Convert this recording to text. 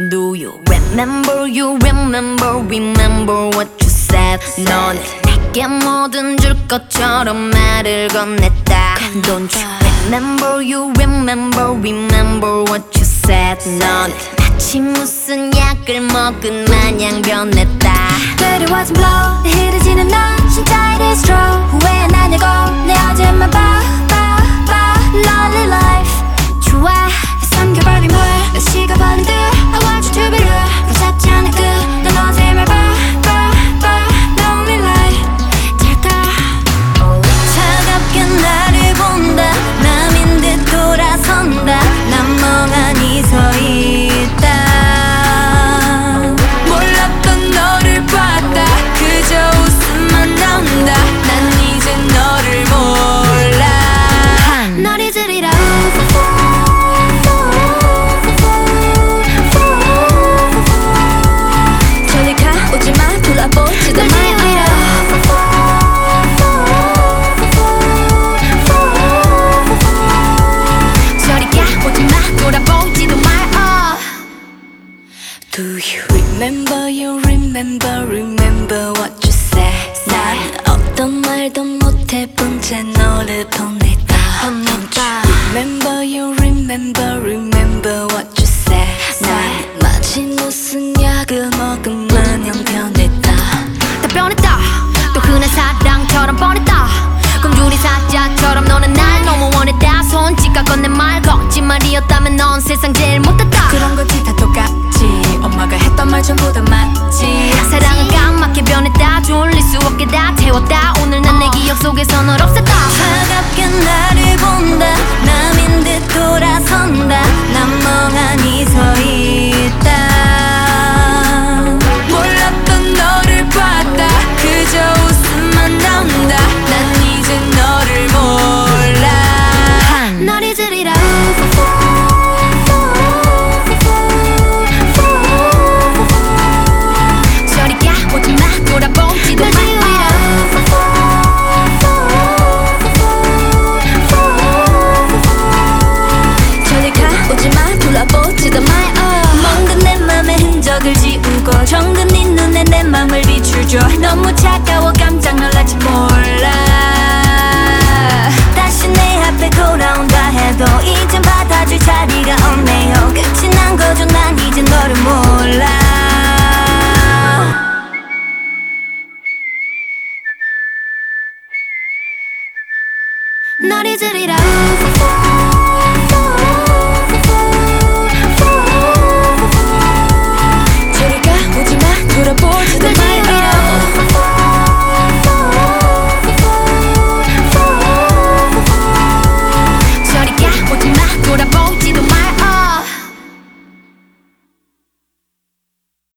Do you remember what you said. 너는 내게 뭐든 줄 것처럼 말을 건넸다. Don't you remember what you said. 너는 마치 무슨 약을 먹은 마냥 변했다. But it wasn't blow 흐려지는 넌 진짜 it is true. 후회 안 하냐고 내 어제만 봐 Lonely life 좋아 3개월이 뭐해 몇 시가 버린들 I want you to be real 무섭지 않을 끝난 어제 말 봐 Lonely life 될까 차갑게 나를 본다. 남인 듯 돌아선다. 난 멍하니 서 있다. 몰랐던 너를 봤다 그저 웃음만 나온다 난 이제 너를 몰라 널 잊으리라 저리 가 오지마 돌아보지도 마요 저리 가 오지마 돌아보지도 마요 Do you remember what you said. 난 어떤 말도 못해본 채 너를 보냈다 Remember what you said. 난 마치 무슨 약을 먹은 마냥 변했다 다 변했다. 또 흔한 사랑처럼 뻔했다. 꿈주리 사자처럼 너는 날 너무 원했다. 손짓과 건넨 말 거짓말이었다면 넌 세상 제일 못됐다. 그런 거지 다 똑같지 엄마가 했던 말 전부 다 맞지 사랑은 까맣게 변했다. 졸릴 수 없게 다 태웠다. 오늘 난 내 기억 속에서 널 없앴다. 차갑게 나를 본다. 남인 듯 돌아선다. 난 멍하니 서 있다. 몰랐던 너를 봤다 그저 웃음만 나온다 난 이제 너를 몰라 널 잊으리라. 저리 가 오지마 돌아보지도 마. 저리 가 오지마 돌아보지도 마요 먼 내 맘에 흔적을 지우고 정든 네 눈에 내 맘을 비추죠. 너무 차가워 깜짝 놀랄지 몰라. 다시 내 앞에 돌아온다 해도 이젠 받아줄 자리가 없네요. 끝이 난 거죠. 난 이제 너를 몰라. 널 잊으리라.